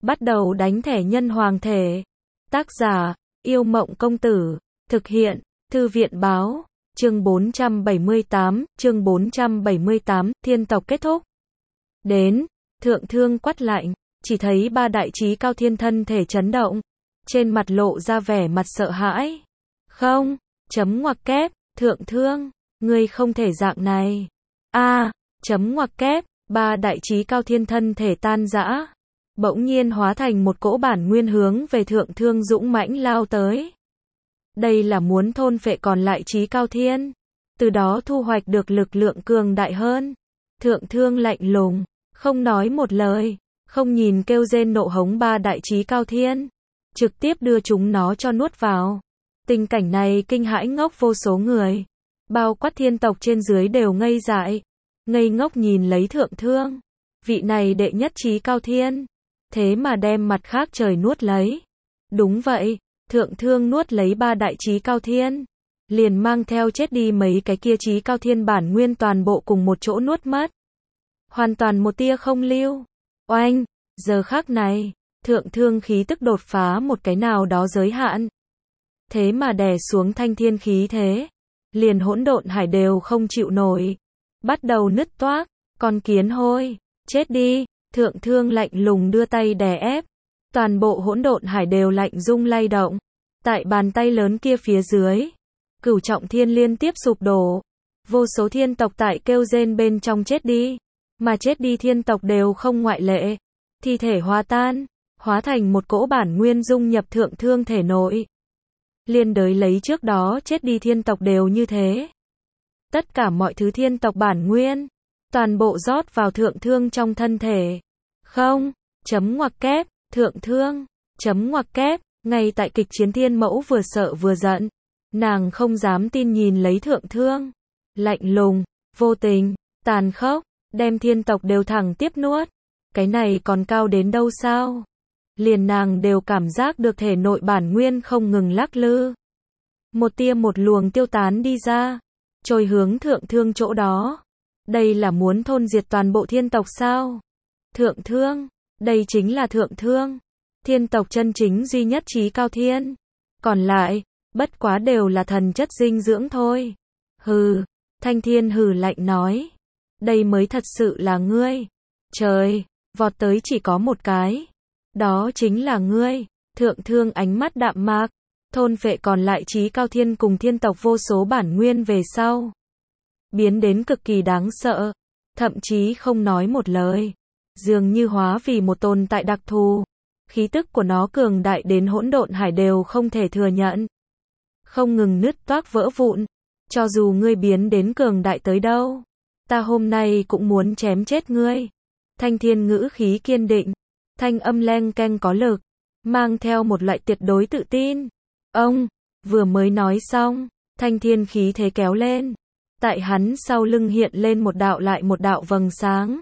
Bắt đầu đánh thẻ nhân hoàng thể. Tác giả, Yêu Mộng Công Tử. Thực hiện, Thư viện Báo. Chương 478, thiên tộc kết thúc. Đến, thượng thương quát lạnh, chỉ thấy ba đại chí cao thiên thân thể chấn động. Trên mặt lộ ra vẻ mặt sợ hãi. Không, chấm ngoặc kép, thượng thương, ngươi không thể dạng này. Chấm ngoặc kép, ba đại chí cao thiên thân thể tan rã. Bỗng nhiên hóa thành một cỗ bản nguyên hướng về thượng thương dũng mãnh lao tới. Đây là muốn thôn phệ còn lại chí cao thiên, từ đó thu hoạch được lực lượng cường đại hơn. Thượng thương lạnh lùng, không nói một lời, không nhìn kêu rên nộ hống ba đại chí cao thiên, trực tiếp đưa chúng nó cho nuốt vào. Tình cảnh này kinh hãi ngốc vô số người, bao quát thiên tộc trên dưới đều ngây dại, ngây ngốc nhìn lấy thượng thương, vị này đệ nhất chí cao thiên, thế mà đem mặt khác trời nuốt lấy. Đúng vậy, thượng thương nuốt lấy ba đại chí cao thiên, liền mang theo chết đi mấy cái kia chí cao thiên bản nguyên toàn bộ cùng một chỗ nuốt mất. Hoàn toàn một tia không lưu. Oanh, giờ khắc này, thượng thương khí tức đột phá một cái nào đó giới hạn. Thế mà đè xuống thanh thiên khí thế, liền hỗn độn hải đều không chịu nổi, bắt đầu nứt toác. Con kiến hôi, chết đi. Thượng thương lạnh lùng đưa tay đè ép, toàn bộ hỗn độn hải đều lạnh rung lay động. Tại bàn tay lớn kia phía dưới, cửu trọng thiên liên tiếp sụp đổ, vô số thiên tộc tại kêu rên bên trong chết đi, mà chết đi thiên tộc đều không ngoại lệ, thi thể hóa tan, hóa thành một cỗ bản nguyên dung nhập thượng thương thể nội. Liên đới lấy trước đó chết đi thiên tộc đều như thế. Tất cả mọi thứ thiên tộc bản nguyên, toàn bộ rót vào thượng thương trong thân thể. Không, chấm ngoặc kép, thượng thương, chấm ngoặc kép, ngay tại kịch chiến thiên mẫu vừa sợ vừa giận. Nàng không dám tin nhìn lấy thượng thương. Lạnh lùng, vô tình, tàn khốc, đem thiên tộc đều thẳng tiếp nuốt. Cái này còn cao đến đâu sao? Liền nàng đều cảm giác được thể nội bản nguyên không ngừng lắc lư. Một tia một luồng tiêu tán đi ra, trôi hướng thượng thương chỗ đó. Đây là muốn thôn diệt toàn bộ thiên tộc sao? Thượng thương, đây chính là thượng thương, thiên tộc chân chính duy nhất chí cao thiên. Còn lại, bất quá đều là thần chất dinh dưỡng thôi. Hừ, thanh thiên hừ lạnh nói. Đây mới thật sự là ngươi. Trời, vọt tới chỉ có một cái. Đó chính là ngươi. Thượng thương ánh mắt đạm mạc, thôn phệ còn lại chí cao thiên cùng thiên tộc vô số bản nguyên về sau. Biến đến cực kỳ đáng sợ, thậm chí không nói một lời. Dường như hóa vì một tồn tại đặc thù. Khí tức của nó cường đại đến hỗn độn hải đều không thể thừa nhận. Không ngừng nứt toác vỡ vụn. Cho dù ngươi biến đến cường đại tới đâu, ta hôm nay cũng muốn chém chết ngươi. Thanh thiên ngữ khí kiên định, thanh âm leng keng có lực, mang theo một loại tuyệt đối tự tin. Ông, vừa mới nói xong, thanh thiên khí thế kéo lên. Tại hắn sau lưng hiện lên một đạo lại một đạo vầng sáng.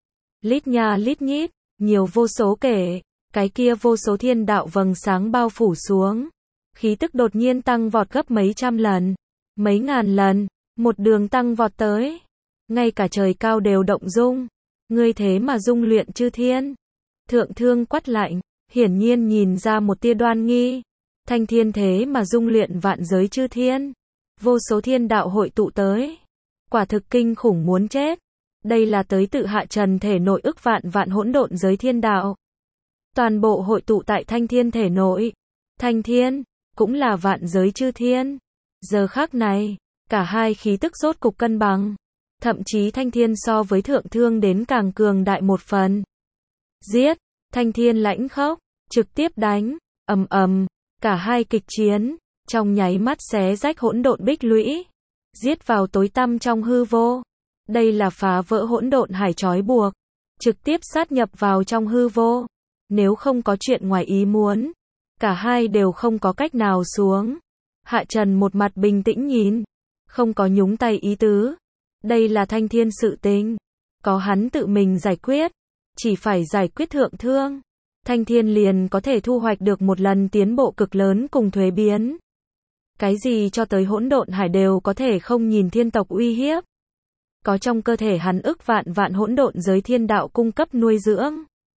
Lít nha lít nhít, nhiều vô số kể, cái kia vô số thiên đạo vầng sáng bao phủ xuống. Khí tức đột nhiên tăng vọt gấp mấy trăm lần, mấy ngàn lần, một đường tăng vọt tới. Ngay cả trời cao đều động dung. Ngươi thế mà dung luyện chư thiên. Thượng thương quát lạnh, hiển nhiên nhìn ra một tia đoan nghi. Thanh thiên thế mà dung luyện vạn giới chư thiên. Vô số thiên đạo hội tụ tới. Quả thực kinh khủng muốn chết. Đây là tới tự hạ trần thể nội ức vạn vạn hỗn độn giới thiên đạo. Toàn bộ hội tụ tại thanh thiên thể nội. Thanh thiên, cũng là vạn giới chư thiên. Giờ khắc này, cả hai khí tức rốt cục cân bằng. Thậm chí thanh thiên so với thượng thương đến càng cường đại một phần. Giết, thanh thiên lãnh khốc, trực tiếp đánh, ầm ầm, cả hai kịch chiến, trong nháy mắt xé rách hỗn độn bích lũy, giết vào tối tăm trong hư vô. Đây là phá vỡ hỗn độn hải trói buộc, trực tiếp sát nhập vào trong hư vô. Nếu không có chuyện ngoài ý muốn, cả hai đều không có cách nào xuống. Hạ Trần một mặt bình tĩnh nhìn, không có nhúng tay ý tứ. Đây là thanh thiên sự tình, có hắn tự mình giải quyết, chỉ phải giải quyết thượng thương. Thanh thiên liền có thể thu hoạch được một lần tiến bộ cực lớn cùng thuế biến. Cái gì cho tới hỗn độn hải đều có thể không nhìn thiên tộc uy hiếp. Có trong cơ thể hắn ức vạn vạn hỗn độn giới thiên đạo cung cấp nuôi dưỡng.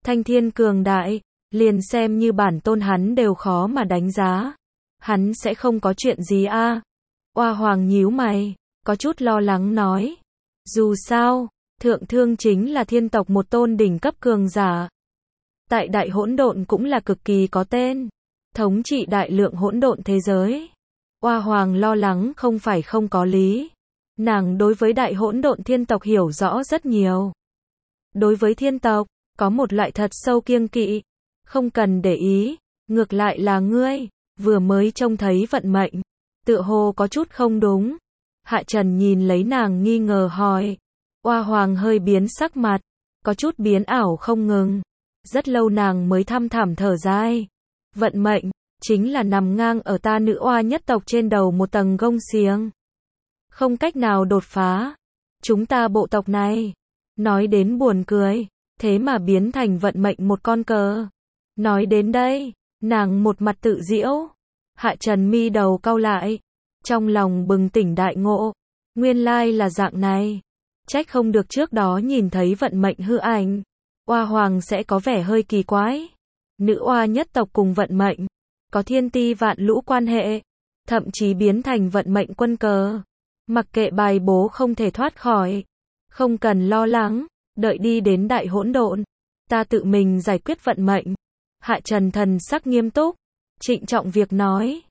Thanh thiên cường đại, liền xem như bản tôn hắn đều khó mà đánh giá. Hắn sẽ không có chuyện gì a? Oa Hoàng nhíu mày, có chút lo lắng nói. Dù sao, thượng thương chính là thiên tộc một tôn đỉnh cấp cường giả. Tại đại hỗn độn cũng là cực kỳ có tên. Thống trị đại lượng hỗn độn thế giới. Oa Hoàng lo lắng không phải không có lý. Nàng đối với đại hỗn độn thiên tộc hiểu rõ rất nhiều. Đối với thiên tộc, có một loại thật sâu kiêng kỵ. Không cần để ý, ngược lại là ngươi, vừa mới trông thấy vận mệnh. Tựa hồ có chút không đúng. Hạ Trần nhìn lấy nàng nghi ngờ hỏi. Oa Hoàng hơi biến sắc mặt, có chút biến ảo không ngừng. Rất lâu nàng mới thăm thẳm thở dài. Vận mệnh, chính là nằm ngang ở ta nữ oa nhất tộc trên đầu một tầng gông xiềng. Không cách nào đột phá. Chúng ta bộ tộc này, nói đến buồn cười, thế mà biến thành vận mệnh một con cờ. Nói đến đây, nàng một mặt tự giễu. Hạ Trần mi đầu cau lại, trong lòng bừng tỉnh đại ngộ. Nguyên lai là dạng này. Trách không được trước đó nhìn thấy vận mệnh hư ảnh. Oa Hoàng sẽ có vẻ hơi kỳ quái. Nữ oa nhất tộc cùng vận mệnh, có thiên ti vạn lũ quan hệ. Thậm chí biến thành vận mệnh quân cờ. Mặc kệ bài bố không thể thoát khỏi. Không cần lo lắng, đợi đi đến đại hỗn độn. Ta tự mình giải quyết vận mệnh. Hạ Trần thần sắc nghiêm túc, trịnh trọng việc nói.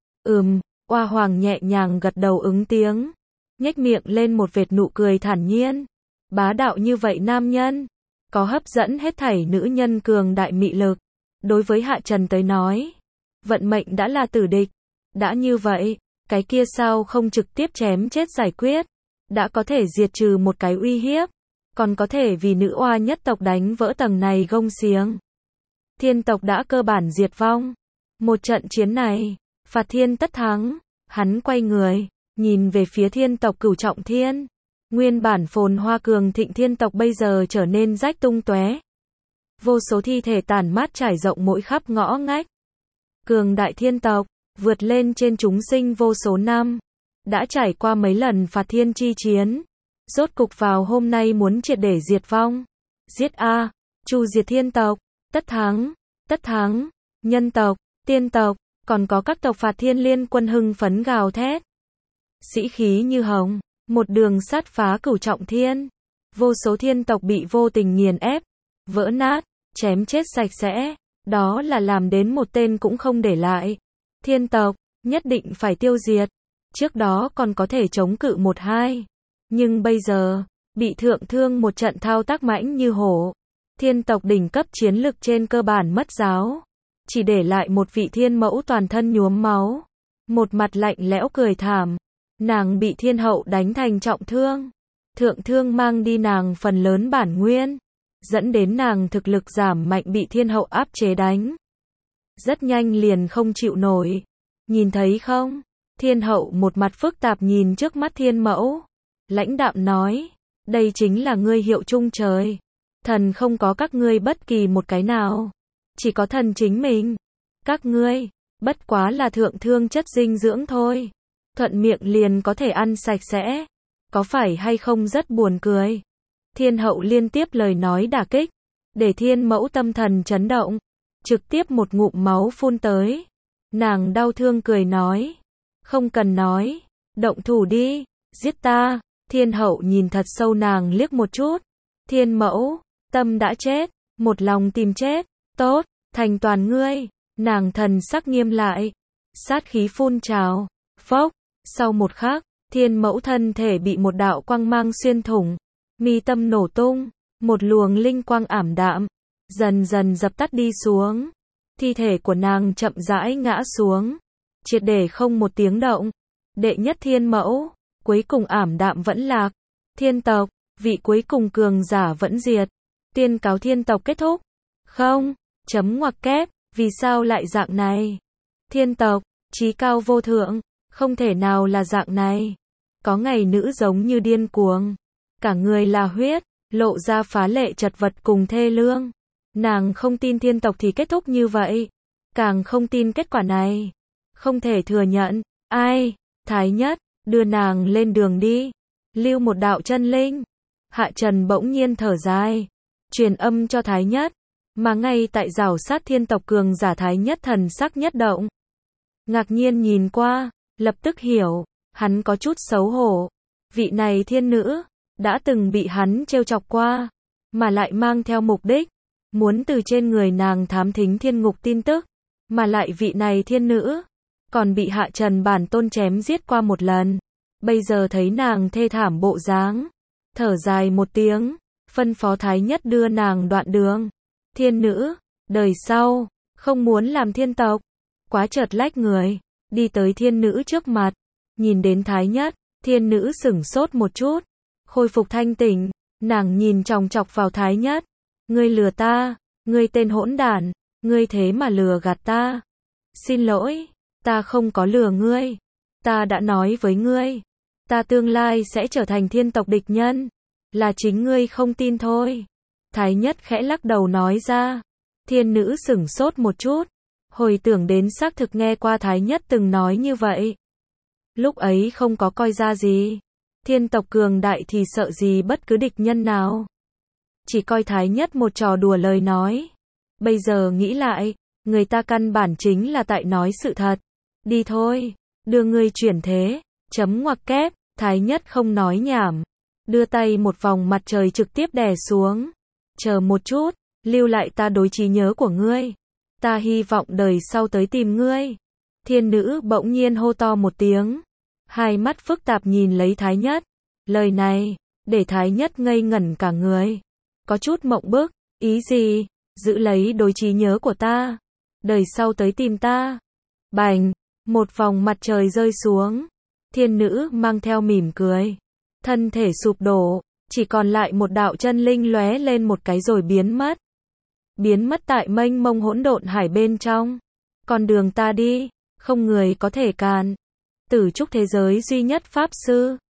Oa Hoàng nhẹ nhàng gật đầu ứng tiếng. Nhếch miệng lên một vệt nụ cười thản nhiên. Bá đạo như vậy nam nhân, có hấp dẫn hết thảy nữ nhân cường đại mị lực. Đối với Hạ Trần tới nói, vận mệnh đã là tử địch. Đã như vậy, cái kia sao không trực tiếp chém chết giải quyết. Đã có thể diệt trừ một cái uy hiếp. Còn có thể vì nữ oa nhất tộc đánh vỡ tầng này gông xiềng. Thiên tộc đã cơ bản diệt vong. Một trận chiến này, Phạt Thiên tất thắng. Hắn quay người, nhìn về phía thiên tộc Cửu Trọng Thiên. Nguyên bản phồn hoa cường thịnh thiên tộc bây giờ trở nên rách tung tóe. Vô số thi thể tàn mát trải rộng mỗi khắp ngõ ngách. Cường đại thiên tộc, vượt lên trên chúng sinh vô số năm. Đã trải qua mấy lần Phạt Thiên chi chiến. Rốt cục vào hôm nay muốn triệt để diệt vong. Giết a, chu diệt thiên tộc, tất thắng, nhân tộc, tiên tộc, còn có các tộc Phạt Thiên liên quân hưng phấn gào thét. Sĩ khí như hồng, một đường sát phá Cửu Trọng Thiên. Vô số thiên tộc bị vô tình nghiền ép, vỡ nát, chém chết sạch sẽ. Đó là làm đến một tên cũng không để lại. Thiên tộc, nhất định phải tiêu diệt. Trước đó còn có thể chống cự một hai. Nhưng bây giờ, bị thượng thương một trận thao tác mãnh như hổ. Thiên tộc đỉnh cấp chiến lực trên cơ bản mất giáo. Chỉ để lại một vị thiên mẫu toàn thân nhuốm máu. Một mặt lạnh lẽo cười thảm. Nàng bị thiên hậu đánh thành trọng thương. Thượng thương mang đi nàng phần lớn bản nguyên. Dẫn đến nàng thực lực giảm mạnh bị thiên hậu áp chế đánh. Rất nhanh liền không chịu nổi. Nhìn thấy không? Thiên hậu một mặt phức tạp nhìn trước mắt thiên mẫu. Lãnh đạm nói. Đây chính là ngươi hiệu chung trời. Thần không có các ngươi bất kỳ một cái nào. Chỉ có thần chính mình. Các ngươi, bất quá là thượng thương chất dinh dưỡng thôi. Thuận miệng liền có thể ăn sạch sẽ. Có phải hay không rất buồn cười. Thiên hậu liên tiếp lời nói đả kích. Để thiên mẫu tâm thần chấn động. Trực tiếp một ngụm máu phun tới. Nàng đau thương cười nói. Không cần nói. Động thủ đi. Giết ta. Thiên hậu nhìn thật sâu nàng liếc một chút. Thiên mẫu, tâm đã chết. Một lòng tìm chết. Tốt, thành toàn ngươi. Nàng thần sắc nghiêm lại. Sát khí phun trào. Phốc. Sau một khắc, thiên mẫu thân thể bị một đạo quang mang xuyên thủng. Mi tâm nổ tung. Một luồng linh quang ảm đạm. Dần dần dập tắt đi xuống. Thi thể của nàng chậm rãi ngã xuống. Triệt để không một tiếng động. Đệ nhất thiên mẫu. Cuối cùng ảm đạm vẫn lạc. Thiên tộc, vị cuối cùng cường giả vẫn diệt. Tuyên cáo thiên tộc kết thúc. Không, chấm ngoặc kép, vì sao lại dạng này? Thiên tộc, chí cao vô thượng, không thể nào là dạng này. Có ngày nữ giống như điên cuồng. Cả người là huyết, lộ ra phá lệ chật vật cùng thê lương. Nàng không tin thiên tộc thì kết thúc như vậy. Càng không tin kết quả này. Không thể thừa nhận. Ai? Thái nhất, đưa nàng lên đường đi. Lưu một đạo chân linh. Hạ Trần bỗng nhiên thở dài. Truyền âm cho Thái nhất. Mà ngay tại rào sát thiên tộc cường giả Thái Nhất thần sắc nhất động. Ngạc nhiên nhìn qua, lập tức hiểu, hắn có chút xấu hổ. Vị này thiên nữ, đã từng bị hắn trêu chọc qua, mà lại mang theo mục đích, muốn từ trên người nàng thám thính thiên ngục tin tức, mà lại vị này thiên nữ, còn bị Hạ Trần bản tôn chém giết qua một lần. Bây giờ thấy nàng thê thảm bộ dáng, thở dài một tiếng, phân phó Thái Nhất đưa nàng đoạn đường. Thiên nữ, đời sau, không muốn làm thiên tộc. Quá chợt lách người, đi tới thiên nữ trước mặt, nhìn đến Thái Nhất, thiên nữ sửng sốt một chút, khôi phục thanh tỉnh, nàng nhìn chòng chọc vào Thái Nhất. Ngươi lừa ta, ngươi tên hỗn đản, ngươi thế mà lừa gạt ta. Xin lỗi, ta không có lừa ngươi, ta đã nói với ngươi, ta tương lai sẽ trở thành thiên tộc địch nhân, là chính ngươi không tin thôi. Thái Nhất khẽ lắc đầu nói ra. Thiên nữ sửng sốt một chút, hồi tưởng đến xác thực nghe qua Thái Nhất từng nói như vậy. Lúc ấy không có coi ra gì, thiên tộc cường đại thì sợ gì bất cứ địch nhân nào. Chỉ coi Thái Nhất một trò đùa lời nói. Bây giờ nghĩ lại, người ta căn bản chính là tại nói sự thật. Đi thôi, đưa ngươi chuyển thế, chấm ngoặc kép, Thái Nhất không nói nhảm. Đưa tay một vòng mặt trời trực tiếp đè xuống. Chờ một chút, lưu lại ta đối trí nhớ của ngươi. Ta hy vọng đời sau tới tìm ngươi. Thiên nữ bỗng nhiên hô to một tiếng. Hai mắt phức tạp nhìn lấy Thái Nhất. Lời này, để Thái Nhất ngây ngẩn cả người. Có chút mộng bức, ý gì? Giữ lấy đối trí nhớ của ta. Đời sau tới tìm ta. Bành, một vòng mặt trời rơi xuống. Thiên nữ mang theo mỉm cười. Thân thể sụp đổ, chỉ còn lại một đạo chân linh lóe lên một cái rồi biến mất. Biến mất tại mênh mông hỗn độn hải bên trong. Con đường ta đi, không người có thể cản. Tử trúc thế giới duy nhất pháp sư.